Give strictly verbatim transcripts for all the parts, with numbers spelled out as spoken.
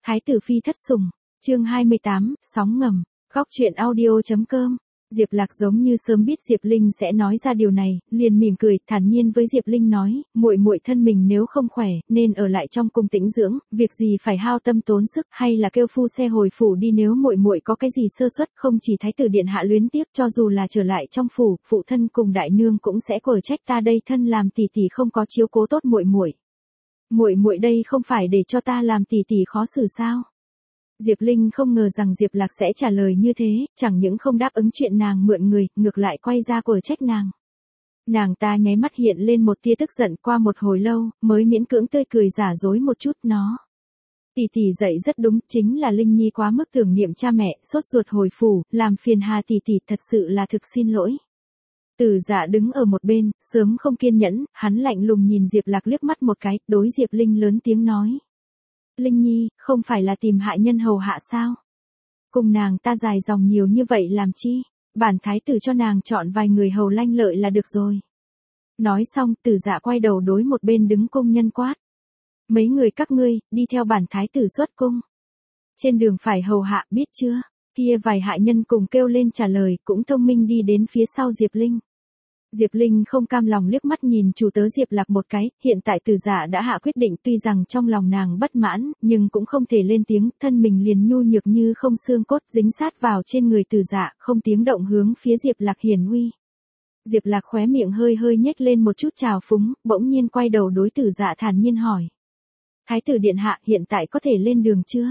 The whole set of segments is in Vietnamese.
Thái tử phi thất sủng, chương hai mươi tám, sóng ngầm, góc truyện audio chấm com. Diệp Lạc giống như sớm biết Diệp Linh sẽ nói ra điều này, liền mỉm cười, thản nhiên với Diệp Linh nói, muội muội thân mình nếu không khỏe, nên ở lại trong cung tĩnh dưỡng, việc gì phải hao tâm tốn sức, hay là kêu phu xe hồi phủ đi, nếu muội muội có cái gì sơ suất, không chỉ thái tử điện hạ luyến tiếc, cho dù là trở lại trong phủ, phụ thân cùng đại nương cũng sẽ quở trách ta đây thân làm tỷ tỷ không có chiếu cố tốt muội muội. Muội muội đây không phải để cho ta làm tỷ tỷ khó xử sao? Diệp Linh không ngờ rằng Diệp Lạc sẽ trả lời như thế, chẳng những không đáp ứng chuyện nàng mượn người, ngược lại quay ra quở trách nàng. Nàng ta nháy mắt hiện lên một tia tức giận, qua một hồi lâu, mới miễn cưỡng tươi cười giả dối một chút, nó. Tỷ tỷ dạy rất đúng, chính là Linh Nhi quá mức tưởng niệm cha mẹ, sốt ruột hồi phủ, làm phiền hà tỷ tỷ, thật sự là thực xin lỗi. Từ Dạ đứng ở một bên, sớm không kiên nhẫn, hắn lạnh lùng nhìn Diệp Lạc liếc mắt một cái, đối Diệp Linh lớn tiếng nói. Linh Nhi, không phải là tìm hạ nhân hầu hạ sao? Cùng nàng ta dài dòng nhiều như vậy làm chi? Bản thái tử cho nàng chọn vài người hầu lanh lợi là được rồi. Nói xong, Từ Dạ quay đầu đối một bên đứng cung nhân quát. Mấy người các ngươi, đi theo bản thái tử xuất cung. Trên đường phải hầu hạ, biết chưa? Kia vài hạ nhân cùng kêu lên trả lời, cũng thông minh đi đến phía sau Diệp Linh. Diệp Linh không cam lòng liếc mắt nhìn chủ tớ Diệp Lạc một cái, hiện tại Từ Dạ đã hạ quyết định, tuy rằng trong lòng nàng bất mãn, nhưng cũng không thể lên tiếng, thân mình liền nhu nhược như không xương cốt dính sát vào trên người Từ Dạ, không tiếng động hướng phía Diệp Lạc hiển uy. Diệp Lạc khóe miệng hơi hơi nhếch lên một chút trào phúng, bỗng nhiên quay đầu đối Từ Dạ thản nhiên hỏi. Thái tử điện hạ hiện tại có thể lên đường chưa?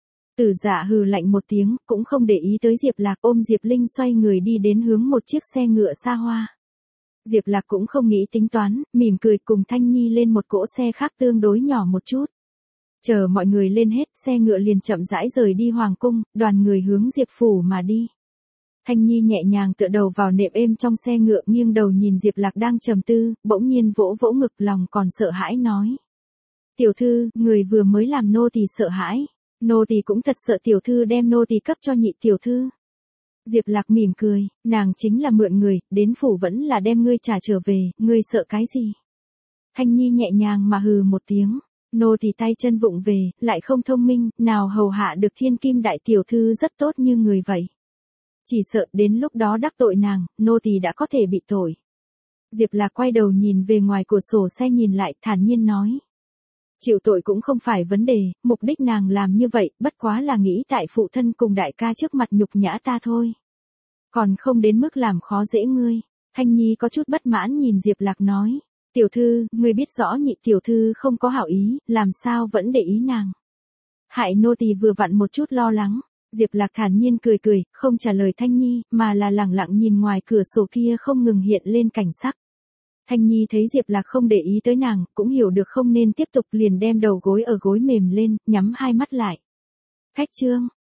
Từ Dạ hừ lạnh một tiếng, cũng không để ý tới Diệp Lạc, ôm Diệp Linh xoay người đi đến hướng một chiếc xe ngựa xa hoa. Diệp Lạc cũng không nghĩ tính toán, mỉm cười cùng Thanh Nhi lên một cỗ xe khác tương đối nhỏ một chút. Chờ mọi người lên hết, xe ngựa liền chậm rãi rời đi hoàng cung, đoàn người hướng Diệp phủ mà đi. Thanh Nhi nhẹ nhàng tựa đầu vào nệm êm trong xe ngựa, nghiêng đầu nhìn Diệp Lạc đang trầm tư, bỗng nhiên vỗ vỗ ngực, lòng còn sợ hãi nói. Tiểu thư, người vừa mới làm nô tỳ sợ hãi. Nô tỳ cũng thật sợ tiểu thư đem nô tỳ cấp cho nhị tiểu thư. Diệp Lạc mỉm cười, nàng chính là mượn người, đến phủ vẫn là đem ngươi trả trở về, ngươi sợ cái gì? Thanh Nhi nhẹ nhàng mà hừ một tiếng, nô tỳ tay chân vụng về, lại không thông minh, nào hầu hạ được thiên kim đại tiểu thư rất tốt như người vậy. Chỉ sợ đến lúc đó đắc tội nàng, nô tỳ đã có thể bị tội. Diệp Lạc quay đầu nhìn về ngoài cửa sổ xe nhìn lại, thản nhiên nói. Chịu tội cũng không phải vấn đề, mục đích nàng làm như vậy, bất quá là nghĩ tại phụ thân cùng đại ca trước mặt nhục nhã ta thôi. Còn không đến mức làm khó dễ ngươi. Thanh Nhi có chút bất mãn nhìn Diệp Lạc nói. Tiểu thư, ngươi biết rõ nhị tiểu thư không có hảo ý, làm sao vẫn để ý nàng. Hại nô tỳ vừa vặn một chút lo lắng. Diệp Lạc thản nhiên cười cười, không trả lời Thanh Nhi, mà là lẳng lặng nhìn ngoài cửa sổ kia không ngừng hiện lên cảnh sắc. Thanh Nhi thấy Diệp Lạc không để ý tới nàng, cũng hiểu được không nên tiếp tục, liền đem đầu gối ở gối mềm lên, nhắm hai mắt lại. Khách trương,